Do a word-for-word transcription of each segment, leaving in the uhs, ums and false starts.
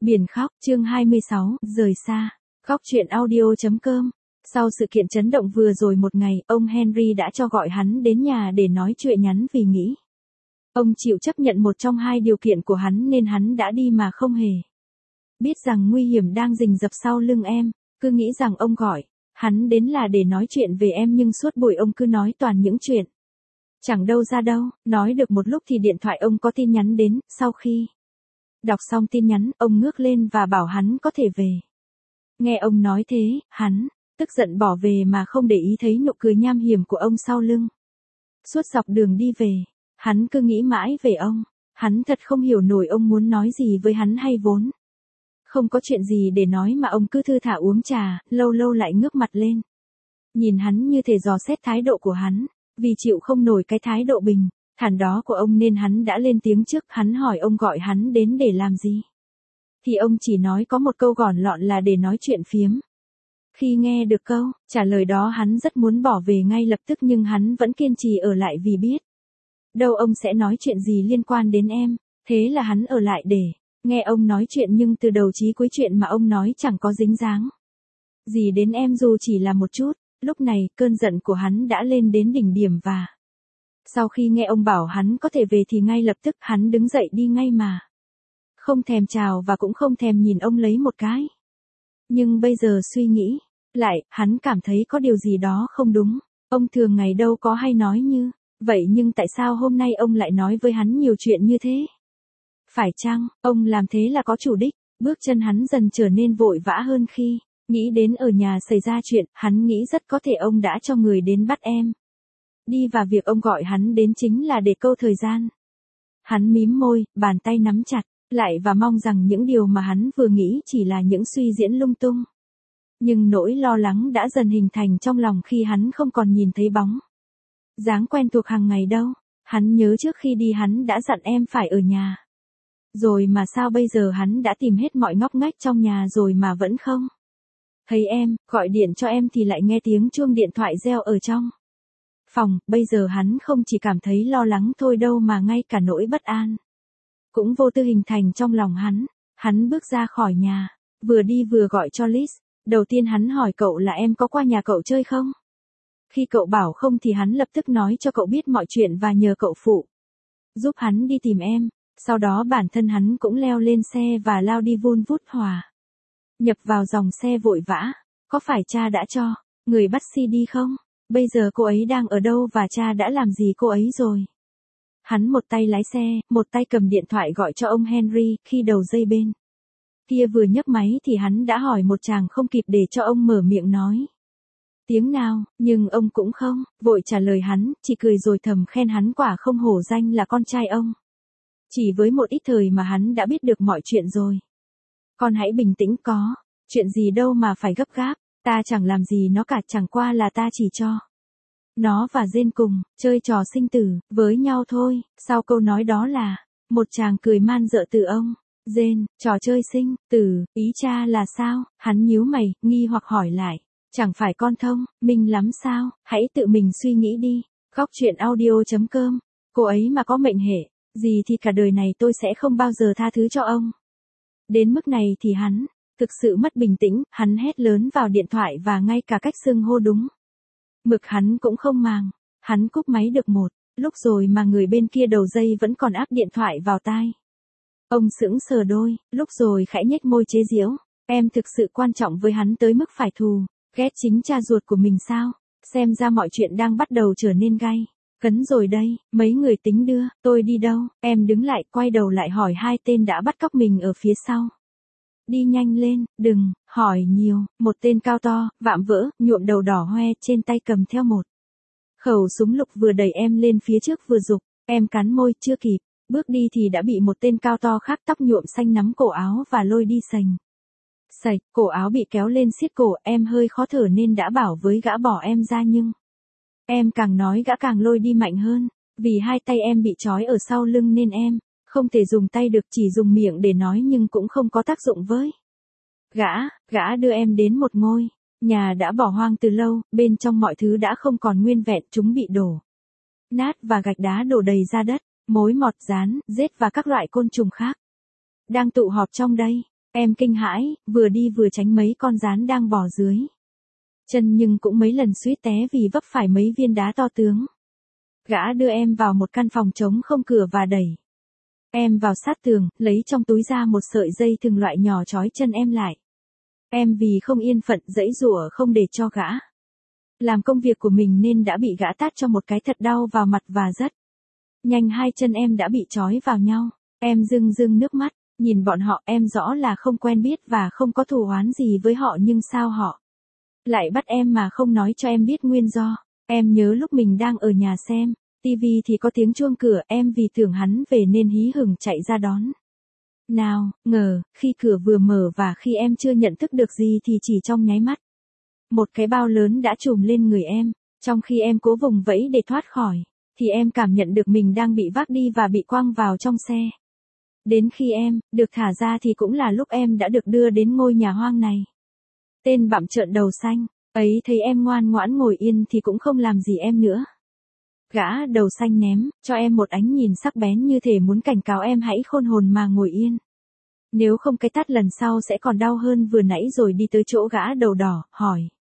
Biển khóc, chương hai mươi sáu, rời xa. Khóc chuyện audio.com. Sau sự kiện chấn động vừa rồi một ngày, ông Henry đã cho gọi hắn đến nhà để nói chuyện nhắn vì nghĩ. Ông chịu chấp nhận một trong hai điều kiện của hắn nên hắn đã đi mà không hề biết rằng nguy hiểm đang rình rập sau lưng em, cứ nghĩ rằng ông gọi hắn đến là để nói chuyện về em nhưng suốt buổi ông cứ nói toàn những chuyện chẳng đâu ra đâu. Nói được một lúc thì điện thoại ông có tin nhắn đến, sau khi đọc xong tin nhắn, ông ngước lên và bảo hắn có thể về. Nghe ông nói thế, hắn tức giận bỏ về mà không để ý thấy nụ cười nham hiểm của ông sau lưng. Suốt dọc đường đi về, hắn cứ nghĩ mãi về ông. Hắn thật không hiểu nổi ông muốn nói gì với hắn hay vốn không có chuyện gì để nói mà ông cứ thư thả uống trà, lâu lâu lại ngước mặt lên. Nhìn hắn như thể dò xét thái độ của hắn, vì chịu không nổi cái thái độ bình thản đó của ông nên hắn đã lên tiếng trước. Hắn hỏi ông gọi hắn đến để làm gì. Thì ông chỉ nói có một câu gọn lọn là để nói chuyện phiếm. Khi nghe được câu trả lời đó hắn rất muốn bỏ về ngay lập tức nhưng hắn vẫn kiên trì ở lại vì biết đâu ông sẽ nói chuyện gì liên quan đến em. Thế là hắn ở lại để nghe ông nói chuyện nhưng từ đầu chí cuối chuyện mà ông nói chẳng có dính dáng gì đến em dù chỉ là một chút. Lúc này cơn giận của hắn đã lên đến đỉnh điểm và sau khi nghe ông bảo hắn có thể về thì ngay lập tức hắn đứng dậy đi ngay mà không thèm chào và cũng không thèm nhìn ông lấy một cái. Nhưng bây giờ suy nghĩ lại, hắn cảm thấy có điều gì đó không đúng. Ông thường ngày đâu có hay nói như vậy nhưng tại sao hôm nay ông lại nói với hắn nhiều chuyện như thế? Phải chăng ông làm thế là có chủ đích? Bước chân hắn dần trở nên vội vã hơn khi nghĩ đến ở nhà xảy ra chuyện. Hắn nghĩ rất có thể ông đã cho người đến bắt em đi và việc ông gọi hắn đến chính là để câu thời gian. Hắn mím môi, bàn tay nắm chặt lại và mong rằng những điều mà hắn vừa nghĩ chỉ là những suy diễn lung tung. Nhưng nỗi lo lắng đã dần hình thành trong lòng khi hắn không còn nhìn thấy bóng dáng quen thuộc hàng ngày đâu. Hắn nhớ trước khi đi hắn đã dặn em phải ở nhà. Rồi mà sao bây giờ hắn đã tìm hết mọi ngóc ngách trong nhà rồi mà vẫn không thấy em. Gọi điện cho em thì lại nghe tiếng chuông điện thoại reo ở trong phòng. Bây giờ hắn không chỉ cảm thấy lo lắng thôi đâu mà ngay cả nỗi bất an cũng vô tư hình thành trong lòng hắn. Hắn bước ra khỏi nhà, vừa đi vừa gọi cho Liz. Đầu tiên hắn hỏi cậu là em có qua nhà cậu chơi không? Khi cậu bảo không thì hắn lập tức nói cho cậu biết mọi chuyện và nhờ cậu phụ giúp hắn đi tìm em. Sau đó bản thân hắn cũng leo lên xe và lao đi vun vút hòa nhập vào dòng xe vội vã. Có phải cha đã cho người bắt xê đê không? Bây giờ cô ấy đang ở đâu và cha đã làm gì cô ấy rồi? Hắn một tay lái xe, một tay cầm điện thoại gọi cho ông Henry. Khi đầu dây bên kia vừa nhấc máy thì hắn đã hỏi một chàng không kịp để cho ông mở miệng nói tiếng nào, nhưng ông cũng không vội trả lời hắn, chỉ cười rồi thầm khen hắn quả không hổ danh là con trai ông. Chỉ với một ít thời mà hắn đã biết được mọi chuyện rồi. Con hãy bình tĩnh, có chuyện gì đâu mà phải gấp gáp, ta chẳng làm gì nó cả, chẳng qua là ta chỉ cho nó và Jane cùng chơi trò sinh tử với nhau thôi. Sau câu nói đó là một tràng cười man dợ từ ông Jane. Trò chơi sinh tử, ý cha là sao? Hắn nhíu mày, nghi hoặc hỏi lại. Chẳng phải con thông minh lắm sao? Hãy tự mình suy nghĩ đi. Khóc chuyện audio.com. Cô ấy mà có mệnh hệ gì thì cả đời này tôi sẽ không bao giờ tha thứ cho ông. Đến mức này thì hắn thực sự mất bình tĩnh. Hắn hét lớn vào điện thoại và ngay cả cách xưng hô đúng mực hắn cũng không màng. Hắn cúp máy được một lúc rồi mà người bên kia đầu dây vẫn còn áp điện thoại vào tai. Ông sững sờ đôi lúc rồi khẽ nhếch môi chế giễu. Em thực sự quan trọng với hắn tới mức phải thù ghét chính cha ruột của mình sao? Xem ra mọi chuyện đang bắt đầu trở nên gay cấn rồi đây. Mấy người tính đưa tôi đi đâu? Em đứng lại, quay đầu lại hỏi hai tên đã bắt cóc mình ở phía sau. Đi nhanh lên, đừng hỏi nhiều. Một tên cao to, vạm vỡ, nhuộm đầu đỏ hoe, trên tay cầm theo một khẩu súng lục vừa đẩy em lên phía trước vừa giục. Em cắn môi, chưa kịp bước đi thì đã bị một tên cao to khác tóc nhuộm xanh nắm cổ áo và lôi đi sành sạch. Cổ áo bị kéo lên siết cổ. Em hơi khó thở nên đã bảo với gã bỏ em ra nhưng em càng nói gã càng lôi đi mạnh hơn. Vì hai tay em bị trói ở sau lưng nên em không thể dùng tay được, chỉ dùng miệng để nói nhưng cũng không có tác dụng với gã. Gã đưa em đến một ngôi nhà đã bỏ hoang từ lâu. Bên trong mọi thứ đã không còn nguyên vẹn, chúng bị đổ nát và gạch đá đổ đầy ra đất. Mối mọt, gián, rết và các loại côn trùng khác đang tụ họp trong đây. Em kinh hãi, vừa đi vừa tránh mấy con gián đang bò dưới chân nhưng cũng mấy lần suýt té vì vấp phải mấy viên đá to tướng. Gã đưa em vào một căn phòng trống không cửa và đẩy em vào sát tường, lấy trong túi ra một sợi dây thừng loại nhỏ trói chân em lại. Em vì không yên phận giãy giụa không để cho gã làm công việc của mình nên đã bị gã tát cho một cái thật đau vào mặt và rất nhanh hai chân em đã bị trói vào nhau. Em rưng rưng nước mắt, nhìn bọn họ, em rõ là không quen biết và không có thù oán gì với họ nhưng sao họ lại bắt em mà không nói cho em biết nguyên do. Em nhớ lúc mình đang ở nhà xem tivi thì có tiếng chuông cửa, em vì tưởng hắn về nên hí hửng chạy ra đón. Nào, ngờ, khi cửa vừa mở và khi em chưa nhận thức được gì thì chỉ trong nháy mắt, một cái bao lớn đã trùm lên người em. Trong khi em cố vùng vẫy để thoát khỏi, thì em cảm nhận được mình đang bị vác đi và bị quăng vào trong xe. Đến khi em được thả ra thì cũng là lúc em đã được đưa đến ngôi nhà hoang này. Tên bặm trợn đầu xanh ấy thấy em ngoan ngoãn ngồi yên thì cũng không làm gì em nữa. Gã đầu xanh ném cho em một ánh nhìn sắc bén như thể muốn cảnh cáo em hãy khôn hồn mà ngồi yên. Nếu không cái tát lần sau sẽ còn đau hơn vừa nãy. Rồi đi tới chỗ gã đầu đỏ, hỏi.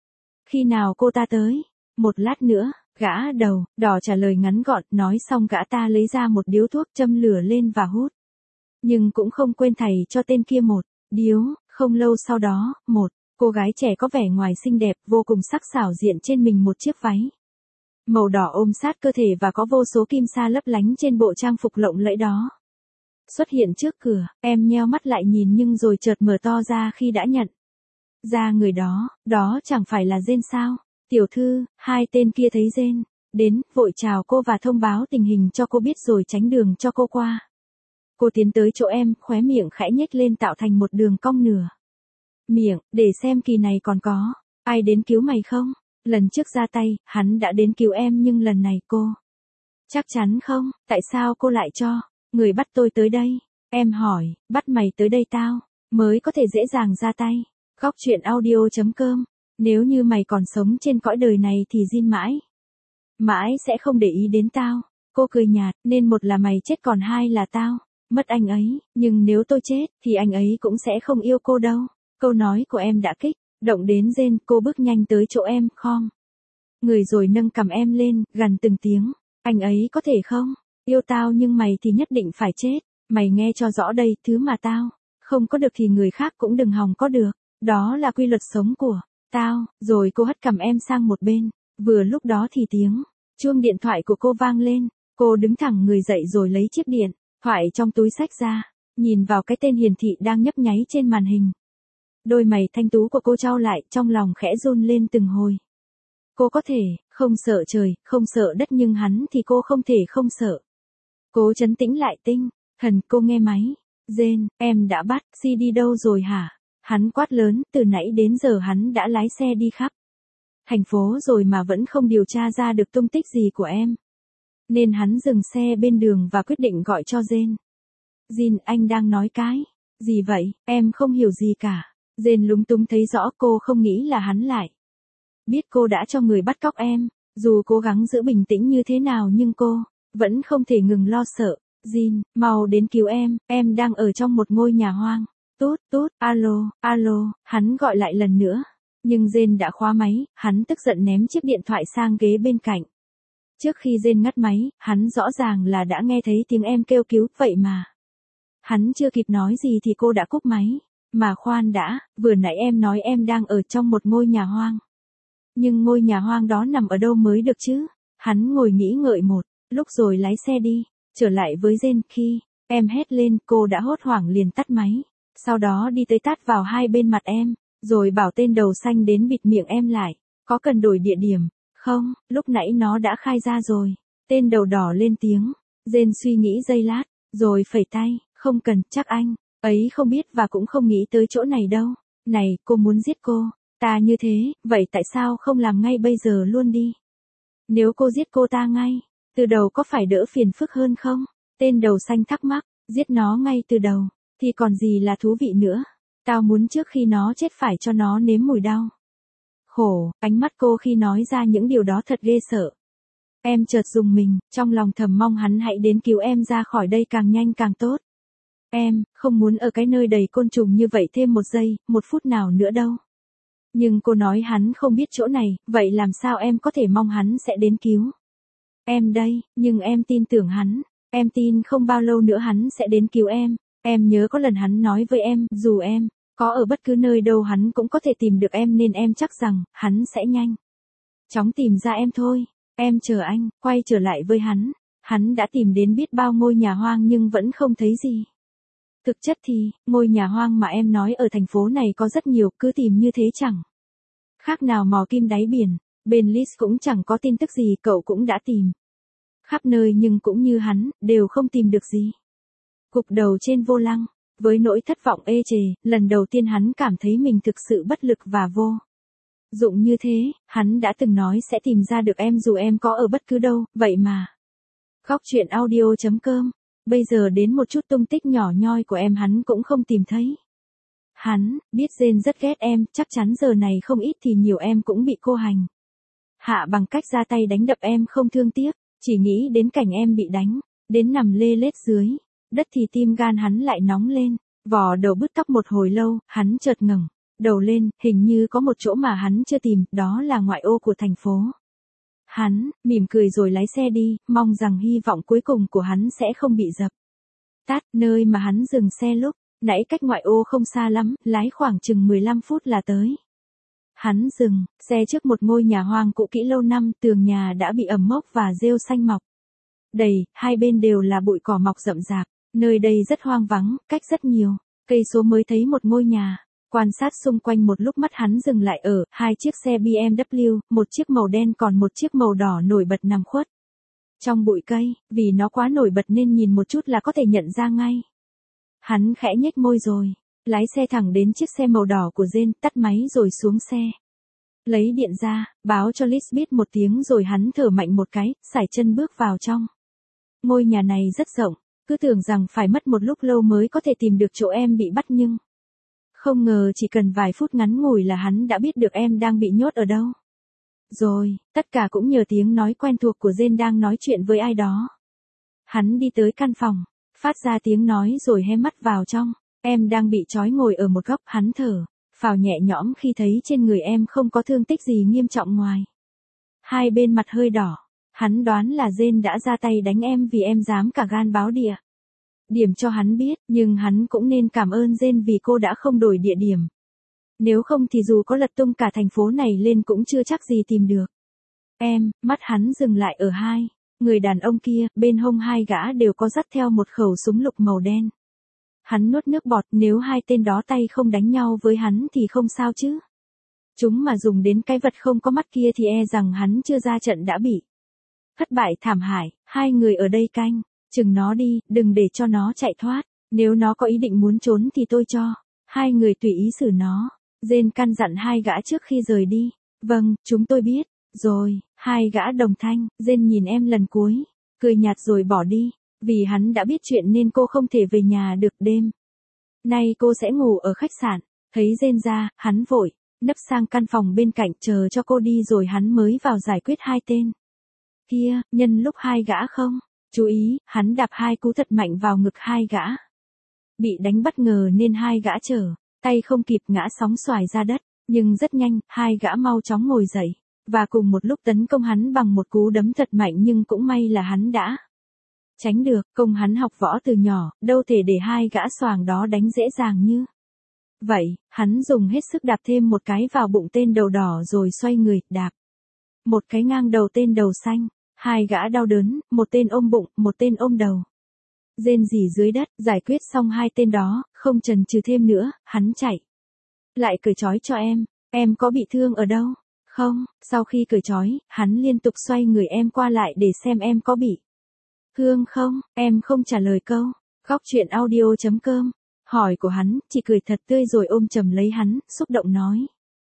Khi nào cô ta tới? Một lát nữa, gã đầu đỏ trả lời ngắn gọn, nói xong gã ta lấy ra một điếu thuốc châm lửa lên và hút. Nhưng cũng không quên thầy cho tên kia một điếu. Không lâu sau đó, một cô gái trẻ có vẻ ngoài xinh đẹp vô cùng sắc sảo diện trên mình một chiếc váy màu đỏ ôm sát cơ thể và có vô số kim sa lấp lánh trên bộ trang phục lộng lẫy đó xuất hiện trước cửa. Em nheo mắt lại nhìn nhưng rồi chợt mở to ra khi đã nhận ra người đó, đó chẳng phải là Jane sao? Tiểu thư, hai tên kia thấy Jane đến, vội chào cô và thông báo tình hình cho cô biết rồi tránh đường cho cô qua. Cô tiến tới chỗ em, khóe miệng khẽ nhếch lên tạo thành một đường cong nửa miệng, để xem kỳ này còn có ai đến cứu mày không? Lần trước ra tay, hắn đã đến cứu em nhưng lần này cô chắc chắn không? Tại sao cô lại cho người bắt tôi tới đây? Em hỏi, bắt mày tới đây tao mới có thể dễ dàng ra tay. Góc truyện audio chấm com. Nếu như mày còn sống trên cõi đời này thì Jin mãi mãi sẽ không để ý đến tao. Cô cười nhạt, nên một là mày chết còn hai là tao mất anh ấy, nhưng nếu tôi chết thì anh ấy cũng sẽ không yêu cô đâu. Câu nói của em đã kích động đến Jane, cô bước nhanh tới chỗ em, khom người rồi nâng cằm em lên, gằn từng tiếng. Anh ấy có thể không yêu tao nhưng mày thì nhất định phải chết. Mày nghe cho rõ đây, thứ mà tao không có được thì người khác cũng đừng hòng có được. Đó là quy luật sống của tao. Rồi cô hất cằm em sang một bên. Vừa lúc đó thì tiếng chuông điện thoại của cô vang lên. Cô đứng thẳng người dậy rồi lấy chiếc điện thoại trong túi xách ra, nhìn vào cái tên hiển thị đang nhấp nháy trên màn hình. Đôi mày thanh tú của cô chau lại, trong lòng khẽ run lên từng hồi. Cô có thể không sợ trời, không sợ đất nhưng hắn thì cô không thể không sợ. Cố trấn tĩnh lại tinh thần, cô nghe máy. Jane, em đã bắt Si đi đâu rồi hả? Hắn quát lớn, từ nãy đến giờ hắn đã lái xe đi khắp thành phố rồi mà vẫn không điều tra ra được tung tích gì của em. Nên hắn dừng xe bên đường và quyết định gọi cho Jane. Jin, anh đang nói cái gì vậy? Em không hiểu gì cả. Jane lúng túng thấy rõ cô không nghĩ là hắn lại biết cô đã cho người bắt cóc em. Dù cố gắng giữ bình tĩnh như thế nào nhưng cô vẫn không thể ngừng lo sợ. Jin, mau đến cứu em, em đang ở trong một ngôi nhà hoang. Tút, tút, alo, alo, hắn gọi lại lần nữa. Nhưng Jane đã khóa máy, hắn tức giận ném chiếc điện thoại sang ghế bên cạnh. Trước khi Jane ngắt máy, hắn rõ ràng là đã nghe thấy tiếng em kêu cứu, vậy mà hắn chưa kịp nói gì thì cô đã cúp máy. Mà khoan đã, vừa nãy em nói em đang ở trong một ngôi nhà hoang. Nhưng ngôi nhà hoang đó nằm ở đâu mới được chứ? Hắn ngồi nghĩ ngợi một lúc rồi lái xe đi, trở lại với Jane. Khi em hét lên, cô đã hốt hoảng liền tắt máy. Sau đó đi tới tát vào hai bên mặt em, rồi bảo tên đầu xanh đến bịt miệng em lại. Có cần đổi địa điểm không? Lúc nãy nó đã khai ra rồi. Tên đầu đỏ lên tiếng. Jane suy nghĩ giây lát, rồi phẩy tay. Không cần, chắc anh ấy không biết và cũng không nghĩ tới chỗ này đâu. Này, cô muốn giết cô ta như thế, vậy tại sao không làm ngay bây giờ luôn đi? Nếu cô giết cô ta ngay từ đầu có phải đỡ phiền phức hơn không? Tên đầu xanh thắc mắc. Giết nó ngay từ đầu thì còn gì là thú vị nữa. Tao muốn trước khi nó chết phải cho nó nếm mùi đau khổ. Ánh mắt cô khi nói ra những điều đó thật ghê sợ. Em chợt rùng mình, trong lòng thầm mong hắn hãy đến cứu em ra khỏi đây càng nhanh càng tốt. Em, không muốn ở cái nơi đầy côn trùng như vậy thêm một giây, một phút nào nữa đâu. Nhưng cô nói hắn không biết chỗ này, vậy làm sao em có thể mong hắn sẽ đến cứu? Em đây, nhưng em tin tưởng hắn. Em tin không bao lâu nữa hắn sẽ đến cứu em. Em nhớ có lần hắn nói với em, dù em có ở bất cứ nơi đâu hắn cũng có thể tìm được em nên em chắc rằng, hắn sẽ nhanh chóng tìm ra em thôi. Em chờ anh, quay trở lại với hắn. Hắn đã tìm đến biết bao ngôi nhà hoang nhưng vẫn không thấy gì. Thực chất thì, ngôi nhà hoang mà em nói ở thành phố này có rất nhiều, cứ tìm như thế chẳng khác nào mò kim đáy biển. Bên Liz cũng chẳng có tin tức gì, cậu cũng đã tìm khắp nơi nhưng cũng như hắn, đều không tìm được gì. Gục đầu trên vô lăng, với nỗi thất vọng ê chề, lần đầu tiên hắn cảm thấy mình thực sự bất lực và vô dụng như thế. Hắn đã từng nói sẽ tìm ra được em dù em có ở bất cứ đâu, vậy mà. Góc truyện audio chấm com. Bây giờ đến một chút tung tích nhỏ nhoi của em hắn cũng không tìm thấy. Hắn, biết Jane rất ghét em, chắc chắn giờ này không ít thì nhiều em cũng bị cô hành hạ bằng cách ra tay đánh đập em không thương tiếc. Chỉ nghĩ đến cảnh em bị đánh, đến nằm lê lết dưới đất thì tim gan hắn lại nóng lên. Vò đầu bứt tóc một hồi lâu, hắn chợt ngẩng đầu lên, hình như có một chỗ mà hắn chưa tìm, đó là ngoại ô của thành phố. Hắn, mỉm cười rồi lái xe đi, mong rằng hy vọng cuối cùng của hắn sẽ không bị dập tắt. Nơi mà hắn dừng xe lúc nãy cách ngoại ô không xa lắm, lái khoảng chừng mười lăm phút là tới. Hắn dừng xe trước một ngôi nhà hoang cũ kỹ lâu năm, tường nhà đã bị ẩm mốc và rêu xanh mọc đầy, hai bên đều là bụi cỏ mọc rậm rạp. Nơi đây rất hoang vắng, cách rất nhiều cây số mới thấy một ngôi nhà. Quan sát xung quanh một lúc mắt hắn dừng lại ở hai chiếc xe bê em vê, một chiếc màu đen còn một chiếc màu đỏ nổi bật nằm khuất trong bụi cây, vì nó quá nổi bật nên nhìn một chút là có thể nhận ra ngay. Hắn khẽ nhếch môi rồi lái xe thẳng đến chiếc xe màu đỏ của Jane, tắt máy rồi xuống xe. Lấy điện ra, báo cho Liz biết một tiếng rồi hắn thở mạnh một cái, sải chân bước vào trong. Ngôi nhà này rất rộng, cứ tưởng rằng phải mất một lúc lâu mới có thể tìm được chỗ em bị bắt nhưng không ngờ chỉ cần vài phút ngắn ngủi là hắn đã biết được em đang bị nhốt ở đâu. Rồi, tất cả cũng nhờ tiếng nói quen thuộc của Jane đang nói chuyện với ai đó. Hắn đi tới căn phòng, phát ra tiếng nói rồi hé mắt vào trong. Em đang bị trói ngồi ở một góc, hắn thở phào nhẹ nhõm khi thấy trên người em không có thương tích gì nghiêm trọng ngoài hai bên mặt hơi đỏ. Hắn đoán là Jane đã ra tay đánh em vì em dám cả gan báo địa điểm cho hắn biết, nhưng hắn cũng nên cảm ơn Jane vì cô đã không đổi địa điểm. Nếu không thì dù có lật tung cả thành phố này lên cũng chưa chắc gì tìm được em. Mắt hắn dừng lại ở hai người đàn ông kia, bên hông hai gã đều có dắt theo một khẩu súng lục màu đen. Hắn nuốt nước bọt, nếu hai tên đó tay không đánh nhau với hắn thì không sao chứ. Chúng mà dùng đến cái vật không có mắt kia thì e rằng hắn chưa ra trận đã bị thất bại thảm hại. Hai người ở đây canh chừng nó đi, đừng để cho nó chạy thoát. Nếu nó có ý định muốn trốn thì tôi cho hai người tùy ý xử nó. Jane căn dặn hai gã trước khi rời đi. Vâng, chúng tôi biết rồi. Hai gã đồng thanh. Jane nhìn em lần cuối, cười nhạt rồi bỏ đi. Vì hắn đã biết chuyện nên cô không thể về nhà được đêm nay, cô sẽ ngủ ở khách sạn. Thấy Jane ra, hắn vội nấp sang căn phòng bên cạnh chờ cho cô đi rồi hắn mới vào giải quyết hai tên kia. Nhân lúc hai gã không chú ý, hắn đạp hai cú thật mạnh vào ngực hai gã bị đánh bất ngờ nên hai gã trở tay không kịp ngã sóng xoài ra đất. Nhưng rất nhanh, hai gã mau chóng ngồi dậy và cùng một lúc tấn công hắn bằng một cú đấm thật mạnh, nhưng cũng may là hắn đã tránh được. Công hắn học võ từ nhỏ, đâu thể để hai gã xoàng đó đánh dễ dàng như vậy. Hắn dùng hết sức đạp thêm một cái vào bụng tên đầu đỏ rồi xoay người, đạp một cái ngang đầu tên đầu xanh. Hai gã đau đớn, một tên ôm bụng, một tên ôm đầu. Rên rỉ dưới đất, giải quyết xong hai tên đó, không chần chừ thêm nữa, hắn chạy lại cởi trói cho em. Em có bị thương ở đâu không? Sau khi cởi trói, hắn liên tục xoay người em qua lại để xem em có bị thương không. Em không trả lời câu. Góc truyện audio chấm com. Hỏi của hắn, chỉ cười thật tươi rồi ôm chầm lấy hắn, xúc động nói.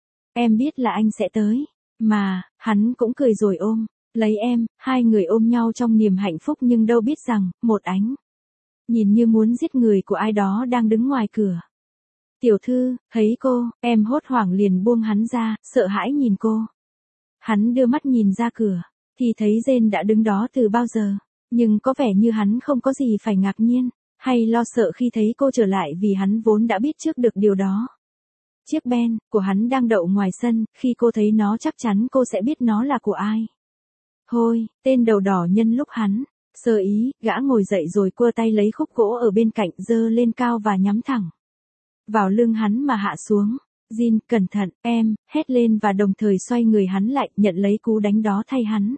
Em biết là anh sẽ tới. Mà, hắn cũng cười rồi ôm lấy em. Hai người ôm nhau trong niềm hạnh phúc nhưng đâu biết rằng, một ánh nhìn như muốn giết người của ai đó đang đứng ngoài cửa. Tiểu thư, thấy cô, em hốt hoảng liền buông hắn ra, sợ hãi nhìn cô. Hắn đưa mắt nhìn ra cửa, thì thấy Jane đã đứng đó từ bao giờ. Nhưng có vẻ như hắn không có gì phải ngạc nhiên. Hay lo sợ khi thấy cô trở lại vì hắn vốn đã biết trước được điều đó. Chiếc Ben của hắn đang đậu ngoài sân, khi cô thấy nó chắc chắn cô sẽ biết nó là của ai. Hôi, tên đầu đỏ nhân lúc hắn sơ ý, gã ngồi dậy rồi cua tay lấy khúc gỗ ở bên cạnh giơ lên cao và nhắm thẳng vào lưng hắn mà hạ xuống. Jin, cẩn thận, em, hét lên và đồng thời xoay người hắn lại, nhận lấy cú đánh đó thay hắn.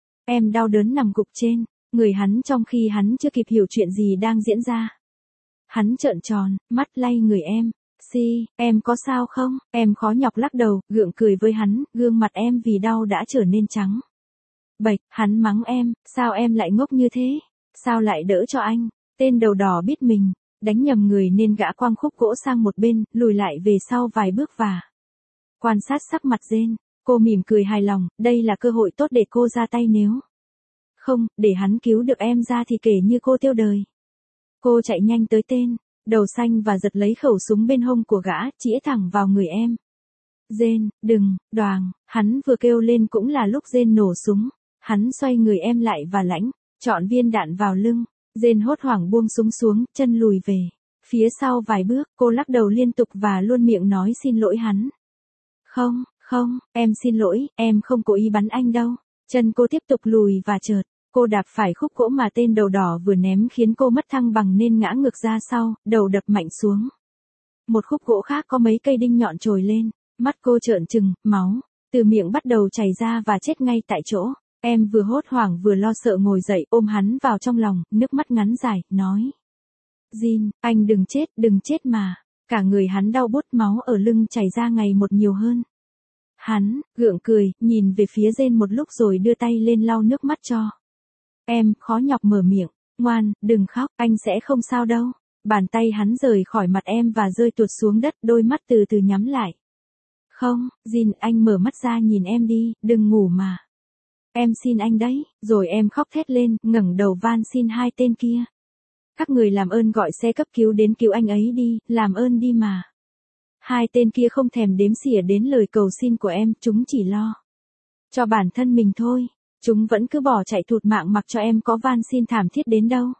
Em đau đớn nằm gục trên người hắn trong khi hắn chưa kịp hiểu chuyện gì đang diễn ra. Hắn trợn tròn, mắt lay người em. Si, em có sao không? Em khó nhọc lắc đầu, gượng cười với hắn, gương mặt em vì đau đã trở nên trắng bệch. Hắn mắng em, sao em lại ngốc như thế? Sao lại đỡ cho anh? Tên đầu đỏ biết mình đánh nhầm người nên gã quăng khúc gỗ sang một bên, lùi lại về sau vài bước và quan sát sắc mặt Jane. Cô mỉm cười hài lòng, đây là cơ hội tốt để cô ra tay nếu không, để hắn cứu được em ra thì kể như cô tiêu đời. Cô chạy nhanh tới tên đầu xanh và giật lấy khẩu súng bên hông của gã, chĩa thẳng vào người em. Jane, đừng, đoàng, hắn vừa kêu lên cũng là lúc Jane nổ súng. Hắn xoay người em lại và lãnh trọn viên đạn vào lưng. Jane hốt hoảng buông súng xuống, chân lùi về phía sau vài bước, cô lắc đầu liên tục và luôn miệng nói xin lỗi hắn. Không, không, em xin lỗi, em không cố ý bắn anh đâu. Chân cô tiếp tục lùi và chợt, cô đạp phải khúc gỗ mà tên đầu đỏ vừa ném khiến cô mất thăng bằng nên ngã ngược ra sau, đầu đập mạnh xuống. Một khúc gỗ khác có mấy cây đinh nhọn trồi lên, mắt cô trợn trừng, máu từ miệng bắt đầu chảy ra và chết ngay tại chỗ. Em vừa hốt hoảng vừa lo sợ ngồi dậy ôm hắn vào trong lòng, nước mắt ngắn dài, nói. Jin, anh đừng chết, đừng chết mà. Cả người hắn đau buốt, máu ở lưng chảy ra ngày một nhiều hơn. Hắn, gượng cười, nhìn về phía Jane một lúc rồi đưa tay lên lau nước mắt cho. Em, khó nhọc mở miệng, ngoan, đừng khóc, anh sẽ không sao đâu. Bàn tay hắn rời khỏi mặt em và rơi tuột xuống đất, đôi mắt từ từ nhắm lại. Không, Jin, anh mở mắt ra nhìn em đi, đừng ngủ mà. Em xin anh đấy, rồi em khóc thét lên, ngẩng đầu van xin hai tên kia. Các người làm ơn gọi xe cấp cứu đến cứu anh ấy đi, làm ơn đi mà. Hai tên kia không thèm đếm xỉa đến lời cầu xin của em, chúng chỉ lo cho bản thân mình thôi. Chúng vẫn cứ bỏ chạy thụt mạng mặc cho em có van xin thảm thiết đến đâu.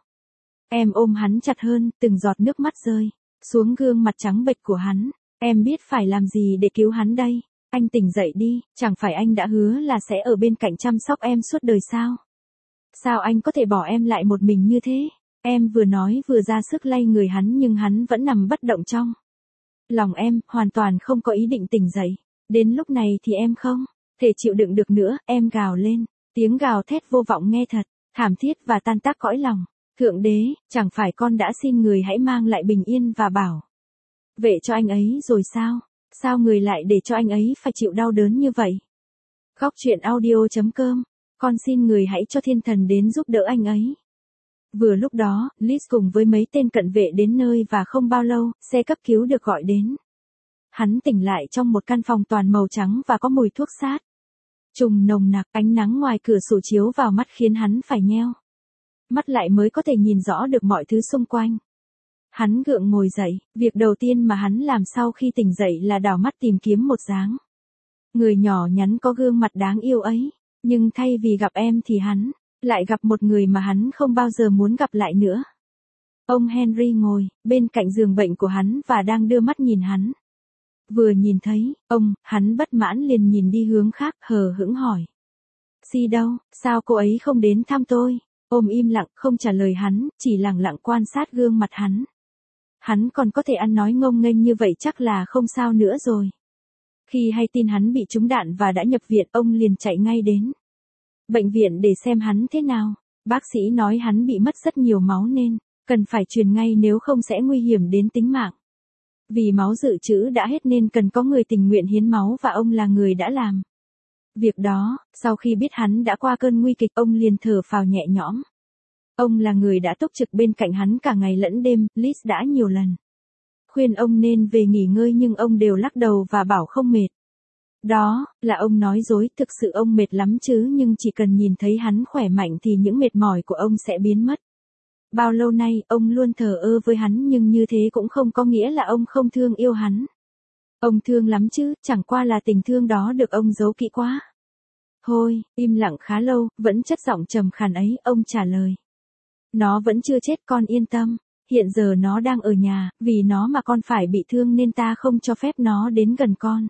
Em ôm hắn chặt hơn, từng giọt nước mắt rơi xuống gương mặt trắng bệch của hắn. Em biết phải làm gì để cứu hắn đây. Anh tỉnh dậy đi, chẳng phải anh đã hứa là sẽ ở bên cạnh chăm sóc em suốt đời sao? Sao anh có thể bỏ em lại một mình như thế? Em vừa nói vừa ra sức lay người hắn nhưng hắn vẫn nằm bất động trong lòng em, hoàn toàn không có ý định tỉnh dậy. Đến lúc này thì em không thể chịu đựng được nữa, em gào lên. Tiếng gào thét vô vọng nghe thật thảm thiết và tan tác cõi lòng. Thượng đế, chẳng phải con đã xin người hãy mang lại bình yên và bảo vệ cho anh ấy rồi sao? Sao người lại để cho anh ấy phải chịu đau đớn như vậy? Góc truyện audio chấm com, con xin người hãy cho thiên thần đến giúp đỡ anh ấy. Vừa lúc đó, Liz cùng với mấy tên cận vệ đến nơi và không bao lâu, xe cấp cứu được gọi đến. Hắn tỉnh lại trong một căn phòng toàn màu trắng và có mùi thuốc sát trùng nồng nặc, ánh nắng ngoài cửa sổ chiếu vào mắt khiến hắn phải nheo mắt lại mới có thể nhìn rõ được mọi thứ xung quanh. Hắn gượng ngồi dậy, việc đầu tiên mà hắn làm sau khi tỉnh dậy là đảo mắt tìm kiếm một dáng người nhỏ nhắn có gương mặt đáng yêu ấy, nhưng thay vì gặp em thì hắn lại gặp một người mà hắn không bao giờ muốn gặp lại nữa. Ông Henry ngồi bên cạnh giường bệnh của hắn và đang đưa mắt nhìn hắn. Vừa nhìn thấy ông, hắn bất mãn liền nhìn đi hướng khác, hờ hững hỏi. Si đâu, sao cô ấy không đến thăm tôi? Ôm im lặng, không trả lời hắn, chỉ lặng lặng quan sát gương mặt hắn. Hắn còn có thể ăn nói ngông nghênh như vậy chắc là không sao nữa rồi. Khi hay tin hắn bị trúng đạn và đã nhập viện, ông liền chạy ngay đến bệnh viện để xem hắn thế nào. Bác sĩ nói hắn bị mất rất nhiều máu nên cần phải truyền ngay nếu không sẽ nguy hiểm đến tính mạng. Vì máu dự trữ đã hết nên cần có người tình nguyện hiến máu và ông là người đã làm việc đó. Sau khi biết hắn đã qua cơn nguy kịch, ông liền thở phào nhẹ nhõm. Ông là người đã túc trực bên cạnh hắn cả ngày lẫn đêm. Liz đã nhiều lần khuyên ông nên về nghỉ ngơi nhưng ông đều lắc đầu và bảo không mệt. Đó là ông nói dối, thực sự ông mệt lắm chứ, nhưng chỉ cần nhìn thấy hắn khỏe mạnh thì những mệt mỏi của ông sẽ biến mất. Bao lâu nay, ông luôn thờ ơ với hắn nhưng như thế cũng không có nghĩa là ông không thương yêu hắn. Ông thương lắm chứ, chẳng qua là tình thương đó được ông giấu kỹ quá. Thôi, im lặng khá lâu, vẫn chất giọng trầm khàn ấy, ông trả lời. Nó vẫn chưa chết, con yên tâm. Hiện giờ nó đang ở nhà, vì nó mà con phải bị thương nên ta không cho phép nó đến gần con.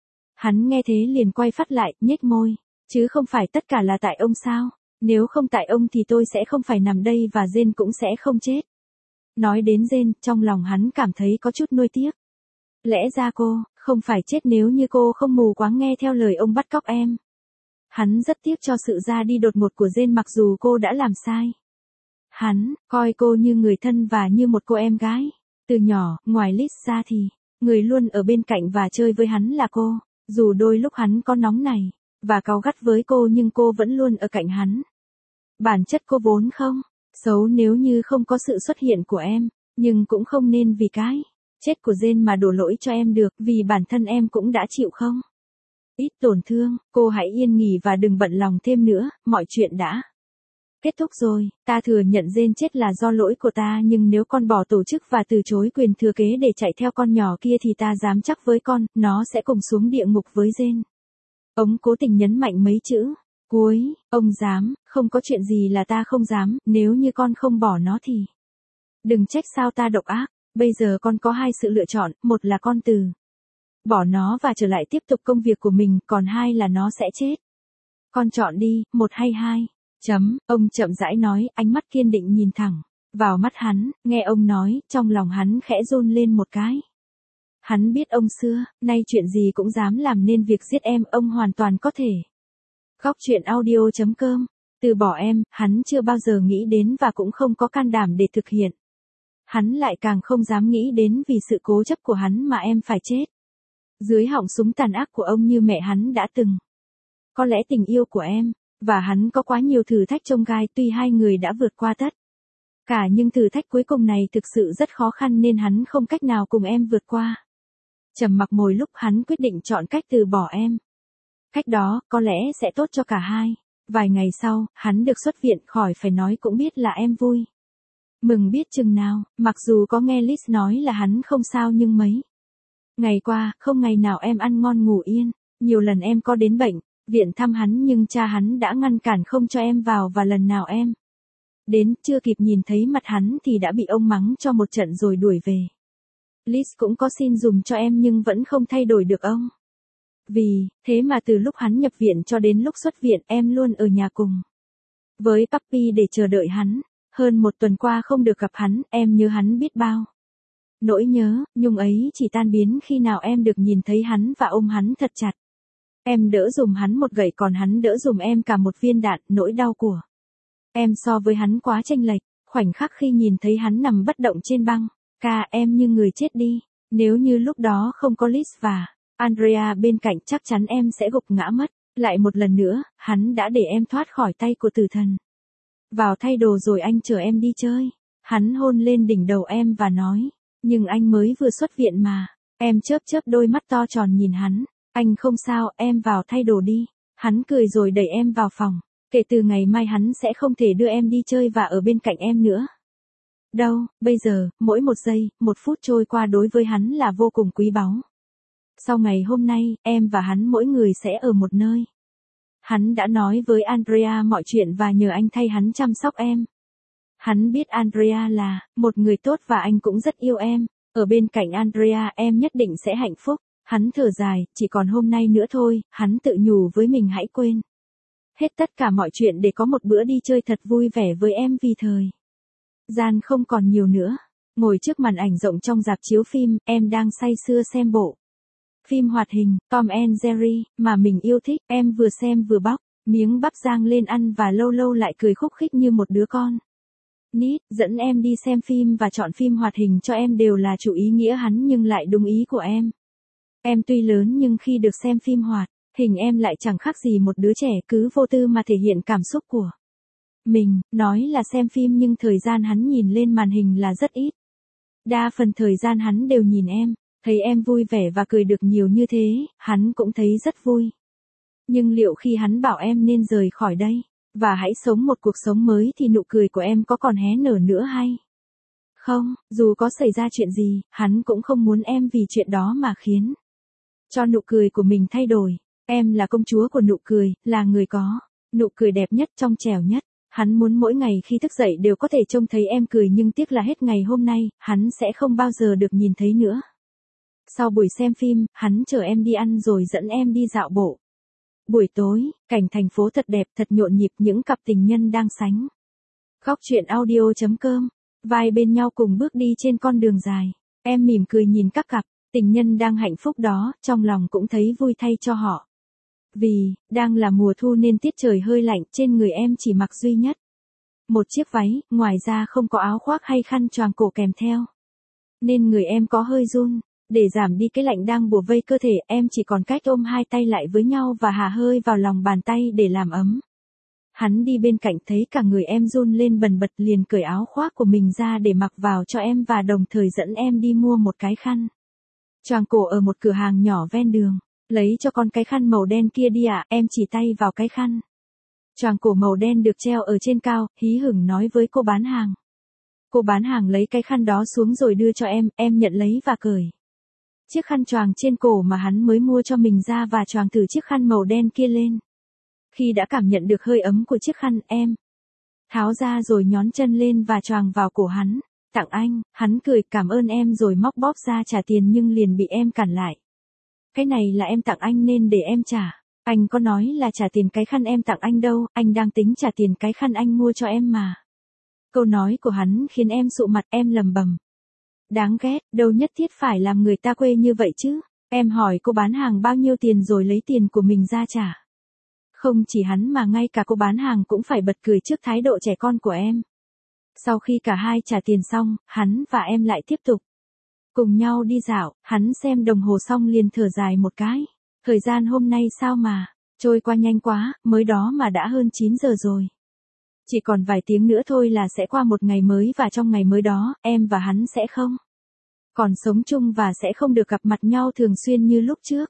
Hắn nghe thế liền quay phát lại, nhếch môi. Chứ không phải tất cả là tại ông sao? Nếu không tại ông thì tôi sẽ không phải nằm đây và Jane cũng sẽ không chết. Nói đến Jane, trong lòng hắn cảm thấy có chút nuối tiếc. Lẽ ra cô, không phải chết nếu như cô không mù quáng nghe theo lời ông bắt cóc em. Hắn rất tiếc cho sự ra đi đột ngột của Jane mặc dù cô đã làm sai. Hắn, coi cô như người thân và như một cô em gái. Từ nhỏ, ngoài Liz ra thì, người luôn ở bên cạnh và chơi với hắn là cô. Dù đôi lúc hắn có nóng này, và cáu gắt với cô nhưng cô vẫn luôn ở cạnh hắn. Bản chất cô vốn không xấu nếu như không có sự xuất hiện của em, nhưng cũng không nên vì cái chết của Jane mà đổ lỗi cho em được, vì bản thân em cũng đã chịu không ít tổn thương. Cô hãy yên nghỉ và đừng bận lòng thêm nữa, mọi chuyện đã kết thúc rồi. Ta thừa nhận Jane chết là do lỗi của ta, nhưng nếu con bỏ tổ chức và từ chối quyền thừa kế để chạy theo con nhỏ kia thì ta dám chắc với con, nó sẽ cùng xuống địa ngục với Jane. Ông cố tình nhấn mạnh mấy chữ cuối, ông dám, không có chuyện gì là ta không dám, nếu như con không bỏ nó thì đừng trách sao ta độc ác. Bây giờ con có hai sự lựa chọn, một là con từ bỏ nó và trở lại tiếp tục công việc của mình, còn hai là nó sẽ chết. Con chọn đi, một hay hai. Chấm, ông chậm rãi nói, ánh mắt kiên định nhìn thẳng vào mắt hắn, nghe ông nói, trong lòng hắn khẽ run lên một cái. Hắn biết ông xưa, nay chuyện gì cũng dám làm nên việc giết em, ông hoàn toàn có thể. Góc truyện audio chấm com, từ bỏ em, hắn chưa bao giờ nghĩ đến và cũng không có can đảm để thực hiện. Hắn lại càng không dám nghĩ đến vì sự cố chấp của hắn mà em phải chết dưới họng súng tàn ác của ông như mẹ hắn đã từng. Có lẽ tình yêu của em và hắn có quá nhiều thử thách chông gai, tuy hai người đã vượt qua tất cả nhưng thử thách cuối cùng này thực sự rất khó khăn nên hắn không cách nào cùng em vượt qua. Trầm mặc một lúc, hắn quyết định chọn cách từ bỏ em. Cách đó có lẽ sẽ tốt cho cả hai. Vài ngày sau, hắn được xuất viện, khỏi phải nói cũng biết là em vui mừng biết chừng nào. Mặc dù có nghe Liz nói là hắn không sao nhưng mấy ngày qua, không ngày nào em ăn ngon ngủ yên. Nhiều lần em có đến bệnh viện thăm hắn nhưng cha hắn đã ngăn cản không cho em vào, và lần nào em đến, chưa kịp nhìn thấy mặt hắn thì đã bị ông mắng cho một trận rồi đuổi về. Liz cũng có xin dùm cho em nhưng vẫn không thay đổi được ông. Vì thế mà từ lúc hắn nhập viện cho đến lúc xuất viện, em luôn ở nhà cùng với Puppy để chờ đợi hắn. Hơn một tuần qua không được gặp hắn, em nhớ hắn biết bao. Nỗi nhớ nhung ấy chỉ tan biến khi nào em được nhìn thấy hắn và ôm hắn thật chặt. Em đỡ dùm hắn một gậy còn hắn đỡ dùm em cả một viên đạn. Nỗi đau của em so với hắn quá chênh lệch. Khoảnh khắc khi nhìn thấy hắn nằm bất động trên băng ca, em như người chết đi. Nếu như lúc đó không có Liz và Andrea bên cạnh, chắc chắn em sẽ gục ngã mất. Lại một lần nữa, hắn đã để em thoát khỏi tay của tử thần. Vào thay đồ rồi anh chở em đi chơi. Hắn hôn lên đỉnh đầu em và nói, nhưng anh mới vừa xuất viện mà. Em chớp chớp đôi mắt to tròn nhìn hắn. Anh không sao, em vào thay đồ đi. Hắn cười rồi đẩy em vào phòng. Kể từ ngày mai hắn sẽ không thể đưa em đi chơi và ở bên cạnh em nữa. Đâu, bây giờ, mỗi một giây, một phút trôi qua đối với hắn là vô cùng quý báu. Sau ngày hôm nay, em và hắn mỗi người sẽ ở một nơi. Hắn đã nói với Andrea mọi chuyện và nhờ anh thay hắn chăm sóc em. Hắn biết Andrea là một người tốt và anh cũng rất yêu em. Ở bên cạnh Andrea em nhất định sẽ hạnh phúc. Hắn thở dài, chỉ còn hôm nay nữa thôi. Hắn tự nhủ với mình hãy quên hết tất cả mọi chuyện để có một bữa đi chơi thật vui vẻ với em, vì thời gian không còn nhiều nữa. Ngồi trước màn ảnh rộng trong rạp chiếu phim, em đang say sưa xem bộ phim hoạt hình Tom and Jerry mà mình yêu thích. Em vừa xem vừa bóc miếng bắp rang lên ăn và lâu lâu lại cười khúc khích như một đứa con nít. Dẫn em đi xem phim và chọn phim hoạt hình cho em đều là chủ ý nghĩa hắn nhưng lại đúng ý của em. Em tuy lớn nhưng khi được xem phim hoạt hình em lại chẳng khác gì một đứa trẻ, cứ vô tư mà thể hiện cảm xúc của mình. Nói là xem phim nhưng thời gian hắn nhìn lên màn hình là rất ít. Đa phần thời gian hắn đều nhìn em. Thấy em vui vẻ và cười được nhiều như thế, hắn cũng thấy rất vui. Nhưng liệu khi hắn bảo em nên rời khỏi đây và hãy sống một cuộc sống mới thì nụ cười của em có còn hé nở nữa hay không? Dù có xảy ra chuyện gì, hắn cũng không muốn em vì chuyện đó mà khiến cho nụ cười của mình thay đổi. Em là công chúa của nụ cười, là người có nụ cười đẹp nhất, trong trẻo nhất. Hắn muốn mỗi ngày khi thức dậy đều có thể trông thấy em cười nhưng tiếc là hết ngày hôm nay, hắn sẽ không bao giờ được nhìn thấy nữa. Sau buổi xem phim, hắn chở em đi ăn rồi dẫn em đi dạo bộ. Buổi tối, cảnh thành phố thật đẹp, thật nhộn nhịp, những cặp tình nhân đang sánh. Góc truyện audio chấm com, vai bên nhau cùng bước đi trên con đường dài. Em mỉm cười nhìn các cặp tình nhân đang hạnh phúc đó, trong lòng cũng thấy vui thay cho họ. Vì, đang là mùa thu nên tiết trời hơi lạnh, trên người em chỉ mặc duy nhất một chiếc váy, ngoài ra không có áo khoác hay khăn choàng cổ kèm theo. Nên người em có hơi run. Để giảm đi cái lạnh đang bủa vây cơ thể, em chỉ còn cách ôm hai tay lại với nhau và hà hơi vào lòng bàn tay để làm ấm. Hắn đi bên cạnh thấy cả người em run lên bần bật liền cởi áo khoác của mình ra để mặc vào cho em và đồng thời dẫn em đi mua một cái khăn choàng cổ ở một cửa hàng nhỏ ven đường. Lấy cho con cái khăn màu đen kia đi ạ, à, em chỉ tay vào cái khăn choàng cổ màu đen được treo ở trên cao, hí hửng nói với cô bán hàng. Cô bán hàng lấy cái khăn đó xuống rồi đưa cho em, em nhận lấy và cởi chiếc khăn choàng trên cổ mà hắn mới mua cho mình ra và choàng thử chiếc khăn màu đen kia lên. Khi đã cảm nhận được hơi ấm của chiếc khăn, em tháo ra rồi nhón chân lên và choàng vào cổ hắn. Tặng anh, hắn cười cảm ơn em rồi móc bóp ra trả tiền nhưng liền bị em cản lại. Cái này là em tặng anh nên để em trả. Anh có nói là trả tiền cái khăn em tặng anh đâu, anh đang tính trả tiền cái khăn anh mua cho em mà. Câu nói của hắn khiến em sụ mặt, em lầm bầm. Đáng ghét, đâu nhất thiết phải làm người ta quê như vậy chứ. Em hỏi cô bán hàng bao nhiêu tiền rồi lấy tiền của mình ra trả. Không chỉ hắn mà ngay cả cô bán hàng cũng phải bật cười trước thái độ trẻ con của em. Sau khi cả hai trả tiền xong, hắn và em lại tiếp tục cùng nhau đi dạo. Hắn xem đồng hồ xong liền thở dài một cái. Thời gian hôm nay sao mà trôi qua nhanh quá, mới đó mà đã hơn chín giờ rồi. Chỉ còn vài tiếng nữa thôi là sẽ qua một ngày mới và trong ngày mới đó, em và hắn sẽ không còn sống chung và sẽ không được gặp mặt nhau thường xuyên như lúc trước.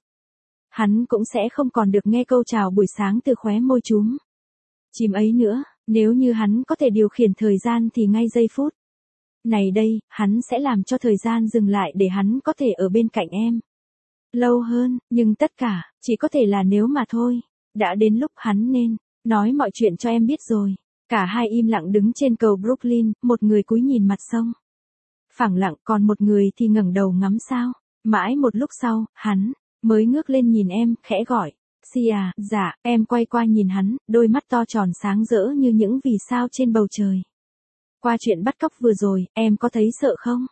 Hắn cũng sẽ không còn được nghe câu chào buổi sáng từ khóe môi chúm chìm ấy nữa. Nếu như hắn có thể điều khiển thời gian thì ngay giây phút này đây, hắn sẽ làm cho thời gian dừng lại để hắn có thể ở bên cạnh em lâu hơn, nhưng tất cả chỉ có thể là nếu mà thôi. Đã đến lúc hắn nên nói mọi chuyện cho em biết rồi. Cả hai im lặng đứng trên cầu Brooklyn, một người cúi nhìn mặt sông phẳng lặng, còn một người thì ngẩng đầu ngắm sao. Mãi một lúc sau, hắn mới ngước lên nhìn em, khẽ gọi. Si à, dạ, em quay qua nhìn hắn, đôi mắt to tròn sáng rỡ như những vì sao trên bầu trời. Qua chuyện bắt cóc vừa rồi, em có thấy sợ không?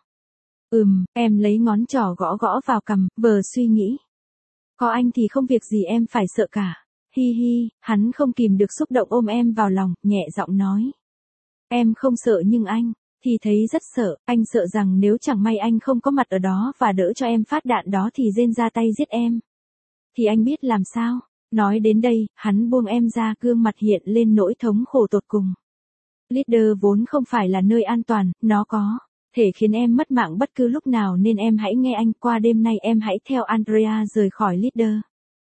Ừm, em lấy ngón trỏ gõ gõ vào cằm, vờ suy nghĩ. Có anh thì không việc gì em phải sợ cả. Hi hi, hắn không kìm được xúc động ôm em vào lòng, nhẹ giọng nói. Em không sợ nhưng anh thì thấy rất sợ, anh sợ rằng nếu chẳng may anh không có mặt ở đó và đỡ cho em phát đạn đó thì Jane ra tay giết em. Thì anh biết làm sao? Nói đến đây, hắn buông em ra, gương mặt hiện lên nỗi thống khổ tột cùng. Leader vốn không phải là nơi an toàn, nó có thể khiến em mất mạng bất cứ lúc nào nên em hãy nghe anh. Qua đêm nay em hãy theo Andrea rời khỏi Leader.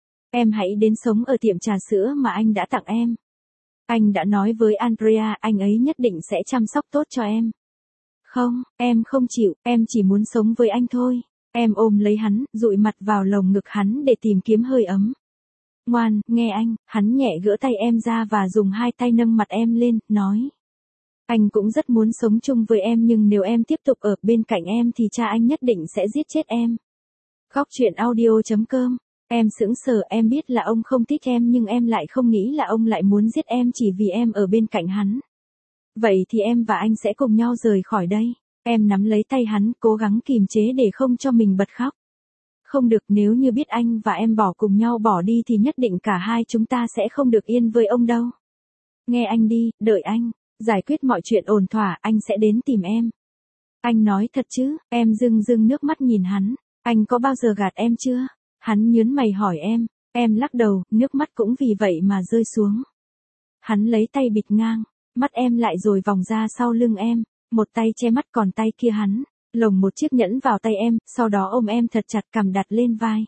Em hãy đến sống ở tiệm trà sữa mà anh đã tặng em. Anh đã nói với Andrea anh ấy nhất định sẽ chăm sóc tốt cho em. Không, em không chịu, em chỉ muốn sống với anh thôi. Em ôm lấy hắn, dụi mặt vào lồng ngực hắn để tìm kiếm hơi ấm. Ngoan, nghe anh, hắn nhẹ gỡ tay em ra và dùng hai tay nâng mặt em lên, nói. Anh cũng rất muốn sống chung với em nhưng nếu em tiếp tục ở bên cạnh em thì cha anh nhất định sẽ giết chết em. Góc truyện audio chấm com. Em sững sờ, em biết là ông không thích em nhưng em lại không nghĩ là ông lại muốn giết em chỉ vì em ở bên cạnh hắn. Vậy thì em và anh sẽ cùng nhau rời khỏi đây. Em nắm lấy tay hắn, cố gắng kìm chế để không cho mình bật khóc. Không được, nếu như biết anh và em bỏ cùng nhau bỏ đi thì nhất định cả hai chúng ta sẽ không được yên với ông đâu. Nghe anh đi, đợi anh. Giải quyết mọi chuyện ổn thỏa, anh sẽ đến tìm em. Anh nói thật chứ? Em rưng rưng nước mắt nhìn hắn. Anh có bao giờ gạt em chưa? Hắn nhớn mày hỏi em. Em lắc đầu, nước mắt cũng vì vậy mà rơi xuống. Hắn lấy tay bịt ngang mắt em lại rồi vòng ra sau lưng em. Một tay che mắt còn tay kia hắn lồng một chiếc nhẫn vào tay em, sau đó ôm em thật chặt, cằm đặt lên vai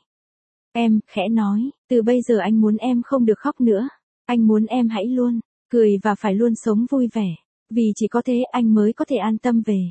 em, khẽ nói, từ bây giờ anh muốn em không được khóc nữa. Anh muốn em hãy luôn cười và phải luôn sống vui vẻ. Vì chỉ có thế anh mới có thể an tâm về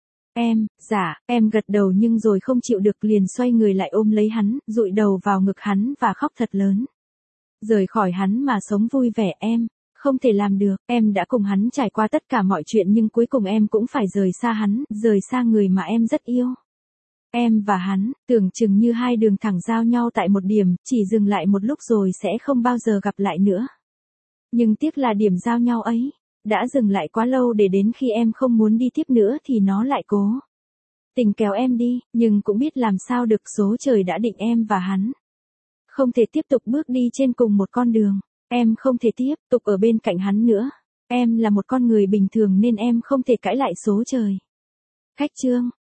em. Dạ, em gật đầu nhưng rồi không chịu được liền xoay người lại ôm lấy hắn, dụi đầu vào ngực hắn và khóc thật lớn. Rời khỏi hắn mà sống vui vẻ em. Không thể làm được, em đã cùng hắn trải qua tất cả mọi chuyện nhưng cuối cùng em cũng phải rời xa hắn, rời xa người mà em rất yêu. Em và hắn, tưởng chừng như hai đường thẳng giao nhau tại một điểm, chỉ dừng lại một lúc rồi sẽ không bao giờ gặp lại nữa. Nhưng tiếc là điểm giao nhau ấy, đã dừng lại quá lâu để đến khi em không muốn đi tiếp nữa thì nó lại cố tình kéo em đi, nhưng cũng biết làm sao được, số trời đã định em và hắn không thể tiếp tục bước đi trên cùng một con đường. Em không thể tiếp tục ở bên cạnh hắn nữa. Em là một con người bình thường nên em không thể cãi lại số trời. Khách trương